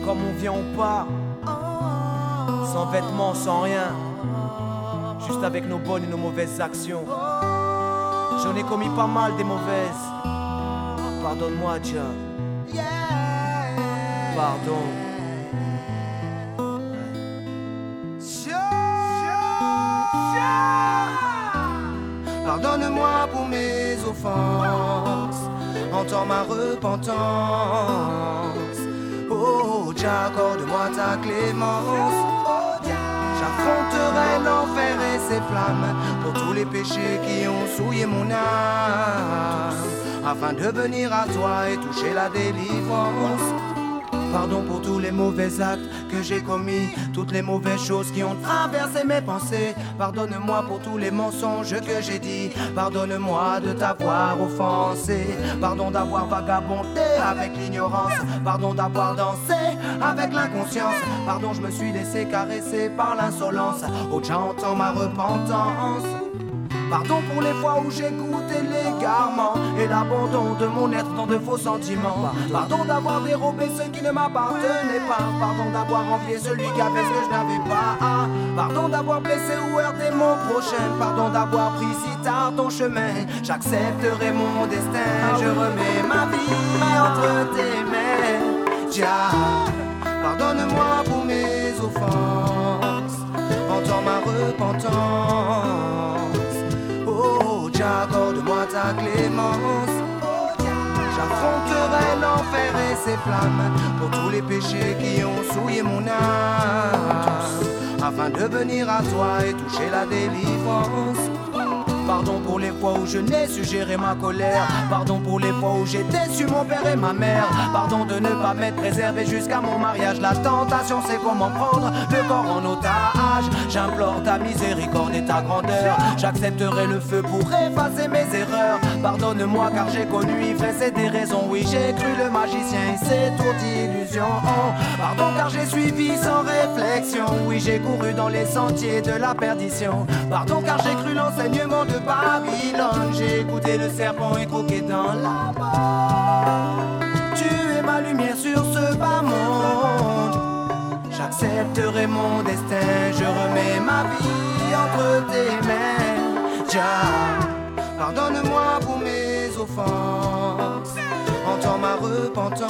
Comme on vient, on part. Sans vêtements, sans rien. Juste avec nos bonnes et nos mauvaises actions. J'en ai commis pas mal des mauvaises. Pardonne-moi, Dieu. Pardon. Pardonne-moi pour mes offenses, entends ma repentance. Oh, Dieu, accorde-moi ta clémence. J'affronterai l'enfer et ses flammes pour tous les péchés qui ont souillé mon âme, afin de venir à toi et toucher la délivrance. Pardon pour tous les mauvais actes que j'ai commis, toutes les mauvaises choses qui ont traversé mes pensées. Pardonne-moi pour tous les mensonges que j'ai dit. Pardonne-moi de t'avoir offensé. Pardon d'avoir vagabondé avec l'ignorance. Pardon d'avoir dansé avec l'inconscience. Pardon, je me suis laissé caresser par l'insolence. Oh, j'entends ma repentance. Pardon pour les fois où j'ai goûté l'égarement et l'abandon de mon être dans de faux sentiments. Pardon d'avoir dérobé ce qui ne m'appartenait pas. Pardon d'avoir envié celui qui avait ce que je n'avais pas. Pardon d'avoir blessé ou heurté mon prochain. Pardon d'avoir pris si tard ton chemin. J'accepterai mon destin. Je remets ma vie entre tes mains. Dia, pardonne-moi pour mes offenses. Entends ma repentance. Accorde-moi ta clémence. J'affronterai l'enfer et ses flammes pour tous les péchés qui ont souillé mon âme, afin de venir à toi et toucher la délivrance. Pardon pour les fois où je n'ai su gérer ma colère. Pardon pour les fois où j'ai déçu mon père et ma mère. Pardon de ne pas m'être préservé jusqu'à mon mariage. La tentation c'est comment prendre le corps en otage. J'implore ta miséricorde et ta grandeur. J'accepterai le feu pour effacer mes erreurs. Pardonne-moi car j'ai connu ivresse et des raisons. Oui, j'ai cru le magicien et ses tours d'illusion. Pardon car j'ai suivi sans réflexion. Oui, j'ai couru dans les sentiers de la perdition. Pardon car j'ai cru l'enseignement de Babylone. J'ai écouté le serpent et croqué dans la mort. Tu es ma lumière sur ce bas monde. J'accepterai mon destin. Je remets ma vie entre tes mains. Dia, pardonne-moi pour mes offenses. Entends ma repentance.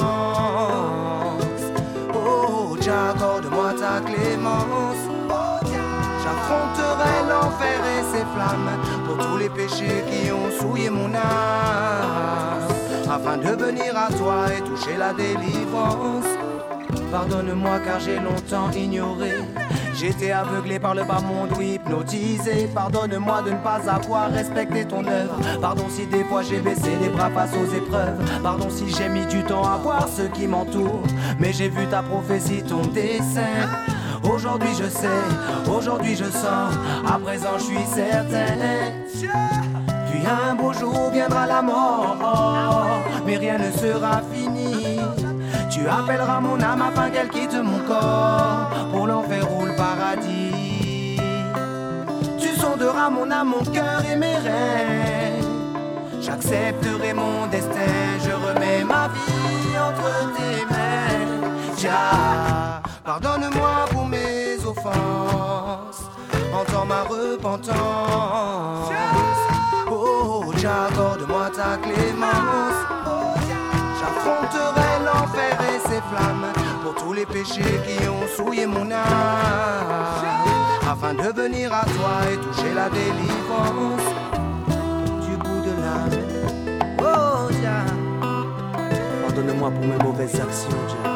Oh, Dia, accorde-moi ta clémence. J'affronterai l'enfer et ses flammes pour tous les péchés qui ont souillé mon âme, afin de venir à toi et toucher la délivrance. Pardonne-moi car j'ai longtemps ignoré. J'étais aveuglé par le bas monde ou hypnotisé. Pardonne-moi de ne pas avoir respecté ton œuvre. Pardon si des fois j'ai baissé les bras face aux épreuves. Pardon si j'ai mis du temps à voir ceux qui m'entourent. Mais j'ai vu ta prophétie, ton dessein. Aujourd'hui je sais, aujourd'hui je sens, à présent je suis certain. Puis un beau jour viendra la mort, mais rien ne sera fini. Tu appelleras mon âme afin qu'elle quitte mon corps pour l'enfer ou le paradis. Tu sonderas mon âme, mon cœur et mes rêves. J'accepterai mon destin, je remets ma vie entre tes mains. Dia, pardonne-moi pour mes offenses, entends ma repentance. Oh, Dia, accorde-moi ta clémence. J'affronterai l'enfer et ses flammes pour tous les péchés qui ont souillé mon âme, afin de venir à toi et toucher la délivrance du bout de l'âme. Oh, Dia, pardonne-moi pour mes mauvaises actions, Dia.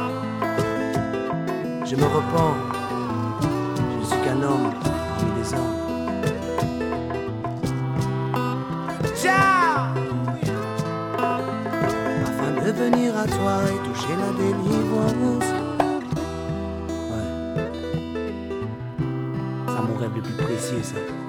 Je me repens, je suis qu'un homme parmi les hommes. Dia, afin de venir à toi et toucher la délivrance. Ouais. C'est mon rêve le plus précieux, ça.